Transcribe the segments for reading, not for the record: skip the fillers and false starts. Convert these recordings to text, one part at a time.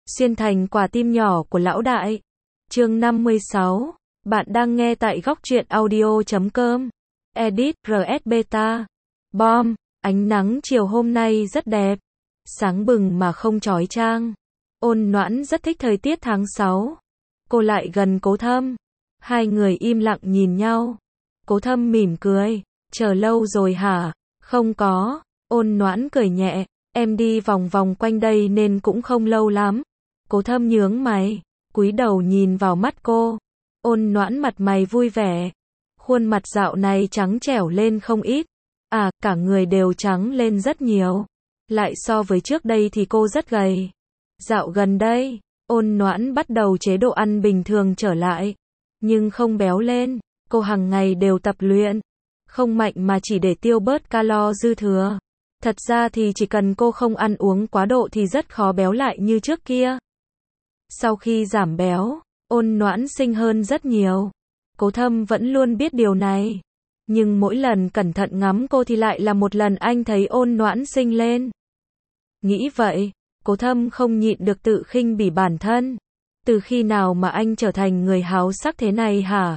Xuyên thành quả tim nhỏ của lão đại. Chương 56. Bạn đang nghe tại góc truyện audio.com. Edit RS Beta. Bom. Ánh nắng chiều hôm nay rất đẹp. Sáng bừng mà không chói chang. Ôn Noãn rất thích thời tiết tháng 6. Cô lại gần Cố Thâm. Hai người im lặng nhìn nhau. Cố Thâm mỉm cười. Chờ lâu rồi hả? Không có. Ôn Noãn cười nhẹ. Em đi vòng vòng quanh đây nên cũng không lâu lắm. Cố Thâm nhướng mày, cúi đầu nhìn vào mắt cô. Ôn Noãn mặt mày vui vẻ. Khuôn mặt dạo này trắng trẻo lên không ít. À, cả người đều trắng lên rất nhiều. Lại so với trước đây thì cô rất gầy. Dạo gần đây, Ôn Noãn bắt đầu chế độ ăn bình thường trở lại. Nhưng không béo lên, cô hàng ngày đều tập luyện. Không mạnh mà chỉ để tiêu bớt calo dư thừa. Thật ra thì chỉ cần cô không ăn uống quá độ thì rất khó béo lại như trước kia. Sau khi giảm béo, Ôn Noãn xinh hơn rất nhiều. Cố Thâm vẫn luôn biết điều này. Nhưng mỗi lần cẩn thận ngắm cô thì lại là một lần anh thấy Ôn Noãn xinh lên. Nghĩ vậy, Cố Thâm không nhịn được tự khinh bỉ bản thân. Từ khi nào mà anh trở thành người háo sắc thế này hả?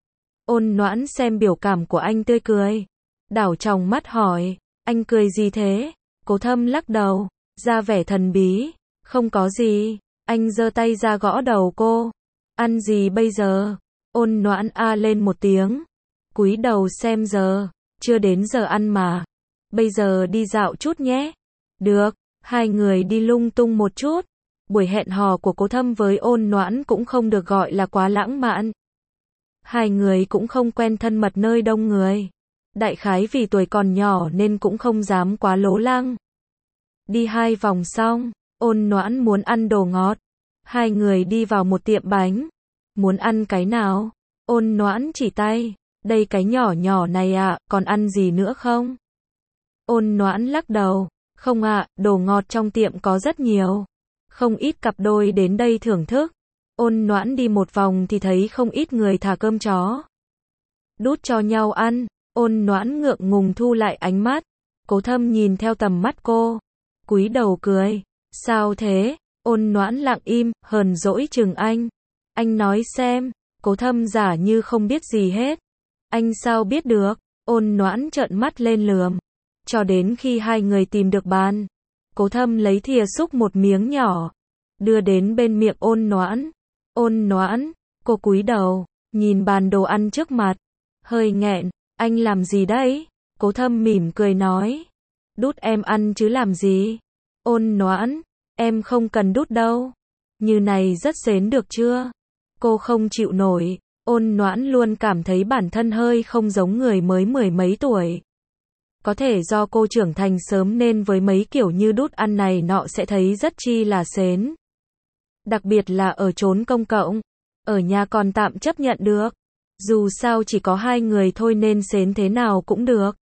Ôn Noãn xem biểu cảm của anh tươi cười. Đảo tròng mắt hỏi, anh cười gì thế? Cố Thâm lắc đầu, ra vẻ thần bí. Không có gì. Anh giơ tay ra gõ đầu cô. Ăn gì bây giờ? Ôn Noãn a lên một tiếng. Cúi đầu xem giờ. Chưa đến giờ ăn mà. Bây giờ đi dạo chút nhé. Được. Hai người đi lung tung một chút. Buổi hẹn hò của Cố Thâm với Ôn Noãn cũng không được gọi là quá lãng mạn. Hai người cũng không quen thân mật nơi đông người. Đại khái vì tuổi còn nhỏ nên cũng không dám quá lố lăng. Đi 2 vòng xong, Ôn Noãn muốn ăn đồ ngọt. Hai người đi vào một tiệm bánh. Muốn ăn cái nào? Ôn Noãn chỉ tay. Đây cái nhỏ nhỏ này ạ, còn ăn gì nữa không? Ôn Noãn lắc đầu. Không ạ, đồ ngọt trong tiệm có rất nhiều. Không ít cặp đôi đến đây thưởng thức. Ôn Noãn đi một vòng thì thấy không ít người thả cơm chó. Đút cho nhau ăn. Ôn Noãn ngượng ngùng thu lại ánh mắt. Cố Thâm nhìn theo tầm mắt cô. Cúi đầu cười. Sao thế? Ôn Noãn lặng im, hờn dỗi chừng anh. Anh nói xem. Cố Thâm giả như không biết gì hết. Anh sao biết được? Ôn Noãn trợn mắt lên lườm. Cho đến khi hai người tìm được bàn. Cố Thâm lấy thìa xúc một miếng nhỏ. Đưa đến bên miệng Ôn Noãn. Ôn Noãn. Cô cúi đầu. Nhìn bàn đồ ăn trước mặt. Hơi nghẹn. Anh làm gì đấy? Cố Thâm mỉm cười nói. Đút em ăn chứ làm gì? Ôn Noãn. Em không cần đút đâu. Như này rất xến được chưa? Cô không chịu nổi. Ôn Noãn luôn cảm thấy bản thân hơi không giống người mới 10 mấy tuổi. Có thể do cô trưởng thành sớm nên với mấy kiểu như đút ăn này nọ sẽ thấy rất chi là xến. Đặc biệt là ở chốn công cộng. Ở nhà còn tạm chấp nhận được. Dù sao chỉ có hai người thôi nên xến thế nào cũng được.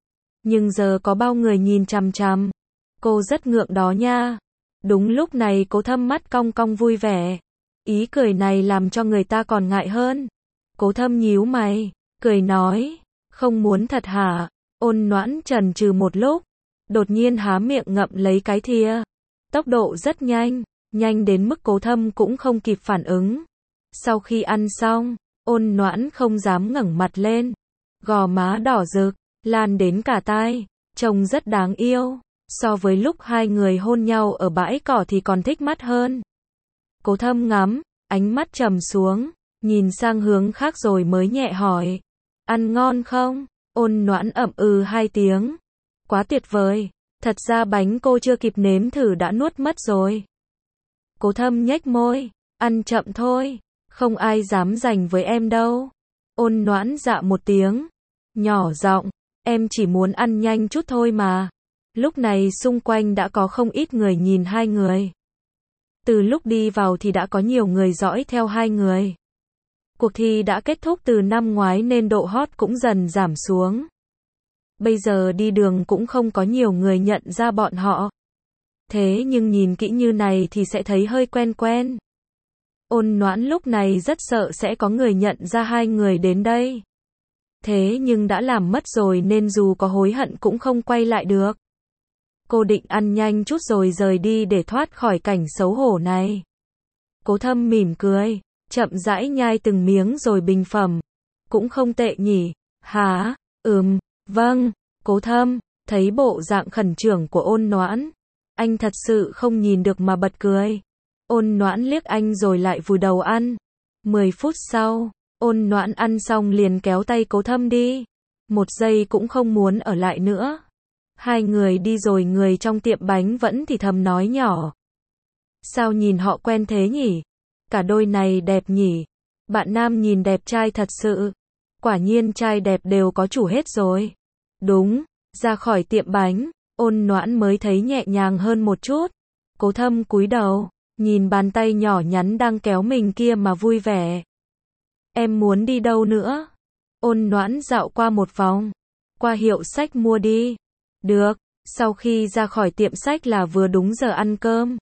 Nhưng giờ có bao người nhìn chằm chằm. Cô rất ngượng đó nha. Đúng lúc này Cố Thâm mắt cong cong vui vẻ. Ý cười này làm cho người ta còn ngại hơn. Cố Thâm nhíu mày, cười nói. Không muốn thật hả? Ôn Noãn chần chừ một lúc. Đột nhiên há miệng ngậm lấy cái thìa. Tốc độ rất nhanh. Nhanh đến mức Cố Thâm cũng không kịp phản ứng. Sau khi ăn xong, Ôn Noãn không dám ngẩng mặt lên. Gò má đỏ rực, lan đến cả tai. Trông rất đáng yêu. So với lúc hai người hôn nhau ở bãi cỏ thì còn thích mắt hơn. Cố Thâm ngắm, ánh mắt trầm xuống. Nhìn sang hướng khác rồi mới nhẹ hỏi. Ăn ngon không? Ôn Noãn ậm ừ 2 tiếng. Quá tuyệt vời. Thật ra bánh cô chưa kịp nếm thử đã nuốt mất rồi. Cố Thâm nhếch môi. Ăn chậm thôi. Không ai dám giành với em đâu. Ôn Noãn dạ một tiếng. Nhỏ giọng. Em chỉ muốn ăn nhanh chút thôi mà. Lúc này xung quanh đã có không ít người nhìn hai người. Từ lúc đi vào thì đã có nhiều người dõi theo hai người. Cuộc thi đã kết thúc từ năm ngoái nên độ hot cũng dần giảm xuống. Bây giờ đi đường cũng không có nhiều người nhận ra bọn họ. Thế nhưng nhìn kỹ như này thì sẽ thấy hơi quen quen. Ôn Noãn lúc này rất sợ sẽ có người nhận ra hai người đến đây. Thế nhưng đã làm mất rồi nên dù có hối hận cũng không quay lại được. Cô định ăn nhanh chút rồi rời đi để thoát khỏi cảnh xấu hổ này. Cố Thâm mỉm cười, chậm rãi nhai từng miếng rồi bình phẩm. Cũng không tệ nhỉ. Hả? Vâng. Cố Thâm, thấy bộ dạng khẩn trương của Ôn Noãn, anh thật sự không nhìn được mà bật cười. Ôn Noãn liếc anh rồi lại vùi đầu ăn. 10 phút sau, Ôn Noãn ăn xong liền kéo tay Cố Thâm đi. 1 giây cũng không muốn ở lại nữa. Hai người đi rồi người trong tiệm bánh vẫn thì thầm nói nhỏ. Sao nhìn họ quen thế nhỉ? Cả đôi này đẹp nhỉ? Bạn nam nhìn đẹp trai thật sự. Quả nhiên trai đẹp đều có chủ hết rồi. Đúng, ra khỏi tiệm bánh, Ôn Noãn mới thấy nhẹ nhàng hơn một chút. Cố Thâm cúi đầu, nhìn bàn tay nhỏ nhắn đang kéo mình kia mà vui vẻ. Em muốn đi đâu nữa? Ôn Noãn dạo qua một vòng. Qua hiệu sách mua đi. Được, sau khi ra khỏi tiệm sách là vừa đúng giờ ăn cơm.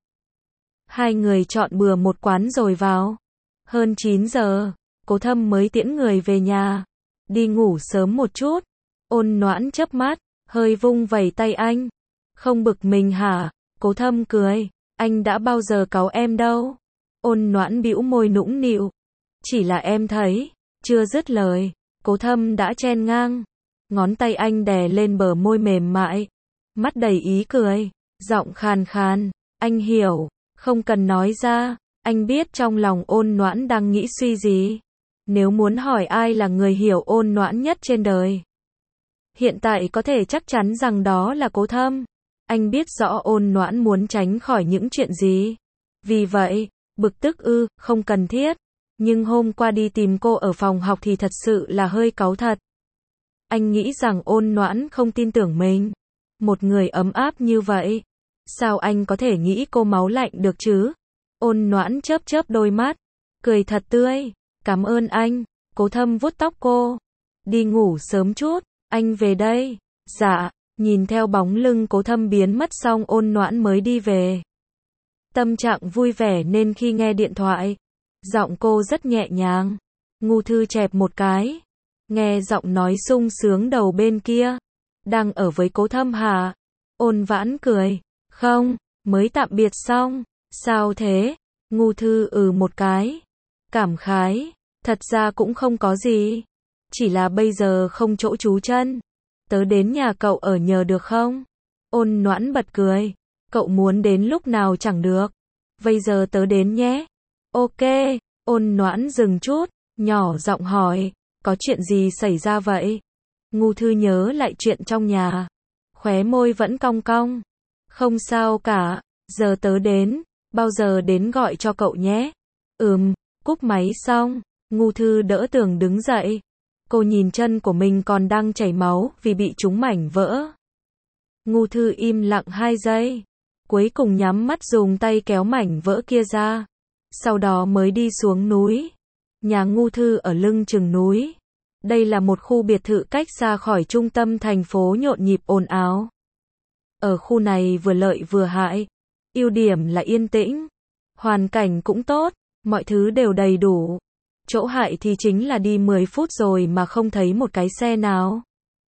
Hai người chọn bừa một quán rồi vào. Hơn 9 giờ, Cố Thâm mới tiễn người về nhà. Đi ngủ sớm một chút. Ôn Noãn chớp mắt, hơi vung vẩy tay anh. Không bực mình hả? Cố Thâm cười. Anh đã bao giờ cáu em đâu. Ôn Noãn bĩu môi nũng nịu. Chỉ là em thấy. Chưa dứt lời, Cố Thâm đã chen ngang. Ngón tay anh đè lên bờ môi mềm mại. Mắt đầy ý cười. Giọng khàn khàn. Anh hiểu. Không cần nói ra. Anh biết trong lòng Ôn Noãn đang nghĩ suy gì. Nếu muốn hỏi ai là người hiểu Ôn Noãn nhất trên đời, hiện tại có thể chắc chắn rằng đó là Cố Thâm. Anh biết rõ Ôn Noãn muốn tránh khỏi những chuyện gì. Vì vậy, bực tức không cần thiết. Nhưng hôm qua đi tìm cô ở phòng học thì thật sự là hơi cáu thật. Anh nghĩ rằng Ôn Noãn không tin tưởng mình. Một người ấm áp như vậy. Sao anh có thể nghĩ cô máu lạnh được chứ? Ôn Noãn chớp chớp đôi mắt. Cười thật tươi. Cảm ơn anh. Cố Thâm vuốt tóc cô. Đi ngủ sớm chút. Anh về đây. Dạ. Nhìn theo bóng lưng Cố Thâm biến mất xong Ôn Noãn mới đi về. Tâm trạng vui vẻ nên khi nghe điện thoại, giọng cô rất nhẹ nhàng. Ngu Thư chẹp một cái. Nghe giọng nói sung sướng đầu bên kia. Đang ở với Cố Thâm hả? Ôn Vãn cười. Không, mới tạm biệt xong. Sao thế? Ngu Thư một cái. Cảm khái. Thật ra cũng không có gì. Chỉ là bây giờ không chỗ trú chân. Tớ đến nhà cậu ở nhờ được không? Ôn Noãn bật cười. Cậu muốn đến lúc nào chẳng được. Bây giờ tớ đến nhé. Ok. Ôn Noãn dừng chút, nhỏ giọng hỏi. Có chuyện gì xảy ra vậy? Ngu Thư nhớ lại chuyện trong nhà. Khóe môi vẫn cong cong. Không sao cả. Giờ tớ đến. Bao giờ đến gọi cho cậu nhé. Cúp máy xong. Ngu Thư đỡ Tường đứng dậy. Cô nhìn chân của mình còn đang chảy máu vì bị trúng mảnh vỡ. Ngu Thư im lặng 2 giây. Cuối cùng nhắm mắt dùng tay kéo mảnh vỡ kia ra. Sau đó mới đi xuống núi. Nhà Ngu Thư ở lưng chừng núi. Đây là một khu biệt thự cách xa khỏi trung tâm thành phố nhộn nhịp ồn ào. Ở khu này vừa lợi vừa hại. Ưu điểm là yên tĩnh. Hoàn cảnh cũng tốt. Mọi thứ đều đầy đủ. Chỗ hại thì chính là đi 10 phút rồi mà không thấy một cái xe nào.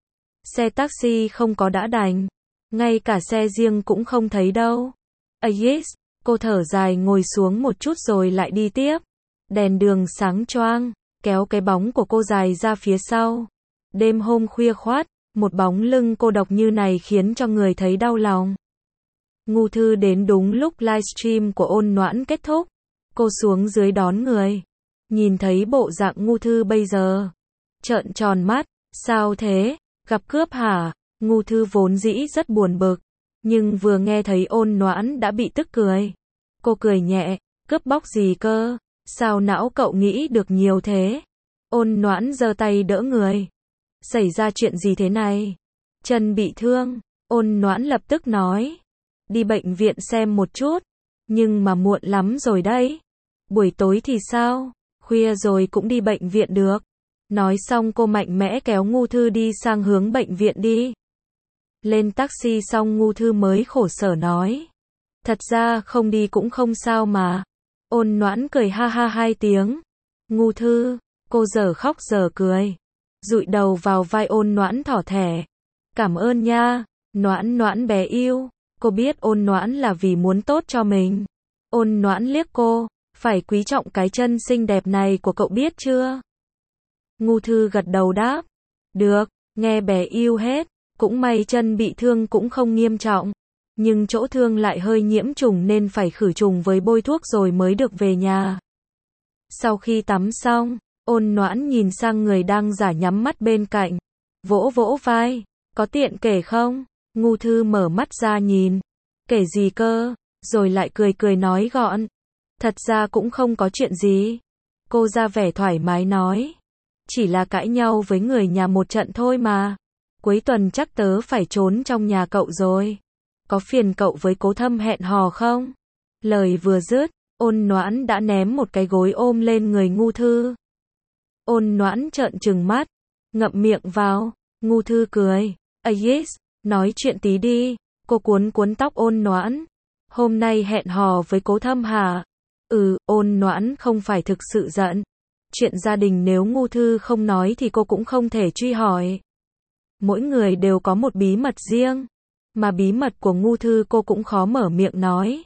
Xe taxi không có đã đành. Ngay cả xe riêng cũng không thấy đâu. Yes, cô thở dài ngồi xuống một chút rồi lại đi tiếp. Đèn đường sáng choang, kéo cái bóng của cô dài ra phía sau. Đêm hôm khuya khoắt, một bóng lưng cô độc như này khiến cho người thấy đau lòng. Ngu Thư đến đúng lúc livestream của Ôn Noãn kết thúc. Cô xuống dưới đón người. Nhìn thấy bộ dạng Ngu Thư bây giờ. Trợn tròn mắt, sao thế, gặp cướp hả? Ngu Thư vốn dĩ rất buồn bực. Nhưng vừa nghe thấy Ôn Noãn đã bị tức cười. Cô cười nhẹ, cướp bóc gì cơ? Sao não cậu nghĩ được nhiều thế? Ôn Noãn giơ tay đỡ người. Xảy ra chuyện gì thế này? Chân bị thương. Ôn Noãn lập tức nói. Đi bệnh viện xem một chút. Nhưng mà muộn lắm rồi đấy. Buổi tối thì sao? Khuya rồi cũng đi bệnh viện được. Nói xong cô mạnh mẽ kéo Ngu Thư đi sang hướng bệnh viện đi. Lên taxi xong Ngu Thư mới khổ sở nói. Thật ra không đi cũng không sao mà. Ôn Noãn cười ha ha 2 tiếng. Ngu Thư, cô giờ khóc giờ cười. Dụi đầu vào vai Ôn Noãn thỏ thẻ. Cảm ơn nha, Noãn Noãn bé yêu. Cô biết ôn noãn là vì muốn tốt cho mình. Ôn noãn liếc cô, phải quý trọng cái chân xinh đẹp này của cậu biết chưa? Ngu Thư gật đầu đáp. Được, nghe bé yêu hết. Cũng may chân bị thương cũng không nghiêm trọng. Nhưng chỗ thương lại hơi nhiễm trùng nên phải khử trùng với bôi thuốc rồi mới được về nhà. Sau khi tắm xong, ôn noãn nhìn sang người đang giả nhắm mắt bên cạnh. Vỗ vỗ vai. Có tiện kể không? Ngu Thư mở mắt ra nhìn. Kể gì cơ? Rồi lại cười cười nói gọn. Thật ra cũng không có chuyện gì. Cô ra vẻ thoải mái nói. Chỉ là cãi nhau với người nhà một trận thôi mà. Cuối tuần chắc tớ phải trốn trong nhà cậu rồi. Có phiền cậu với Cố Thâm hẹn hò không? Lời vừa dứt, ôn noãn đã ném một cái gối ôm lên người Ngu Thư. Ôn noãn trợn trừng mắt, ngậm miệng vào. Ngu Thư cười. Yes, nói chuyện tí đi. Cô cuốn cuốn tóc ôn noãn. Hôm nay hẹn hò với Cố Thâm hả? Ôn noãn không phải thực sự giận. Chuyện gia đình nếu Ngu Thư không nói thì cô cũng không thể truy hỏi. Mỗi người đều có một bí mật riêng. Mà bí mật của Ngu Thư cô cũng khó mở miệng nói.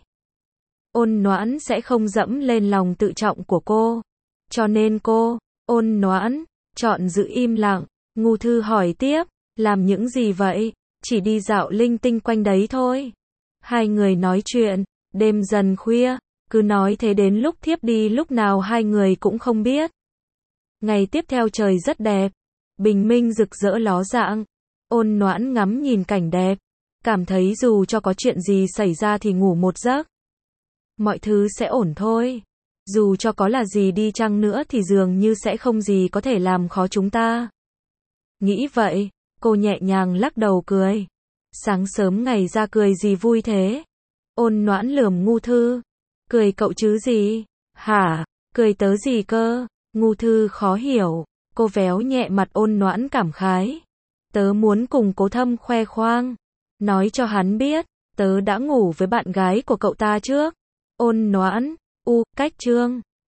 Ôn noãn sẽ không dẫm lên lòng tự trọng của cô. Cho nên cô, ôn noãn, chọn giữ im lặng. Ngu Thư hỏi tiếp, làm những gì vậy? Chỉ đi dạo linh tinh quanh đấy thôi. Hai người nói chuyện, đêm dần khuya, cứ nói thế đến lúc thiếp đi lúc nào hai người cũng không biết. Ngày tiếp theo trời rất đẹp, bình minh rực rỡ ló dạng. Ôn noãn ngắm nhìn cảnh đẹp, cảm thấy dù cho có chuyện gì xảy ra thì ngủ một giấc, mọi thứ sẽ ổn thôi. Dù cho có là gì đi chăng nữa thì dường như sẽ không gì có thể làm khó chúng ta. Nghĩ vậy, cô nhẹ nhàng lắc đầu cười. Sáng sớm ngày ra cười gì vui thế? Ôn noãn lườm Ngu Thư. Cười cậu chứ gì? Hả? Cười tớ gì cơ? Ngu Thư khó hiểu. Cô véo nhẹ mặt ôn noãn cảm khái. Tớ muốn cùng Cố Thâm khoe khoang. Nói cho hắn biết, tớ đã ngủ với bạn gái của cậu ta trước. Ôn noãn. Cách chương